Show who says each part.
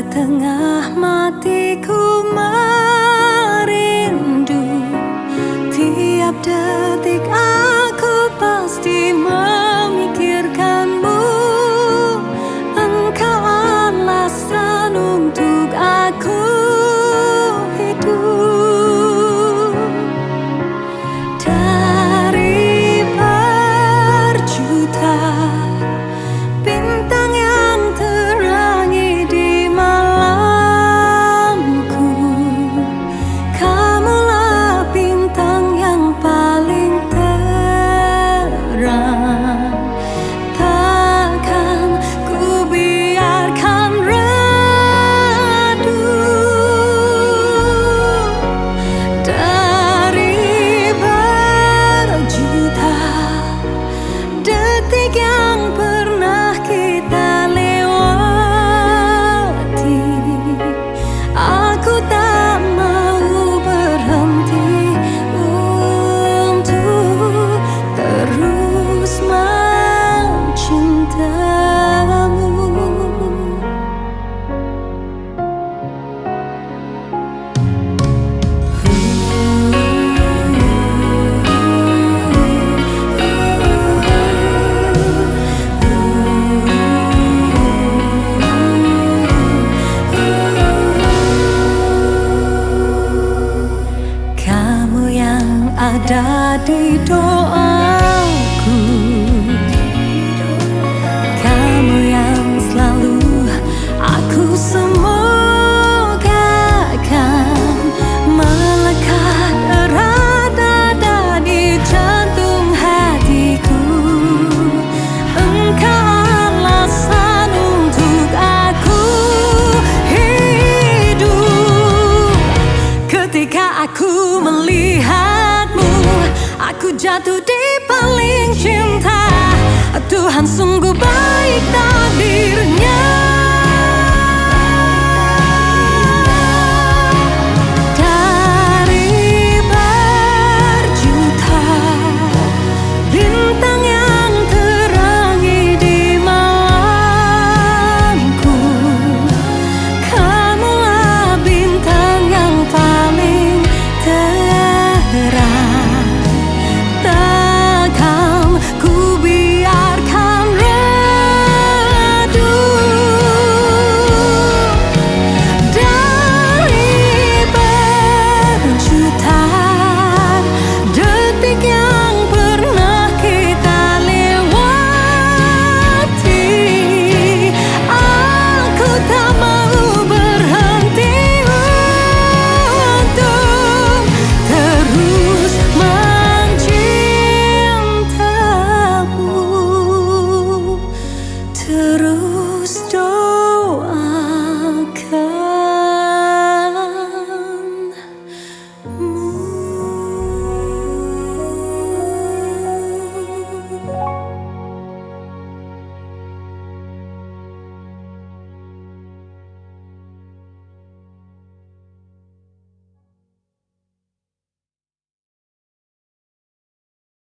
Speaker 1: Setengah matiku merindu, tiap detik aku pasti memikirkanmu. Engkau alasan untuk aku hidup. Dari berjuta bintang yang terangi di malamku, kamulah bintang yang paling terang. Takkan ku biarkan redup. Dari berjuta detik yang pernah kita lewati, aku tak mau berhenti untuk terus mencintamu. Kamu yang ada di doaku, kamu yang selalu aku semogakan melekat erat ada di jantung hatiku. Engkau alasan untuk aku hidup. Ketika aku melihatmu, aku jatuh di paling cinta. Tuhan sungguh baik.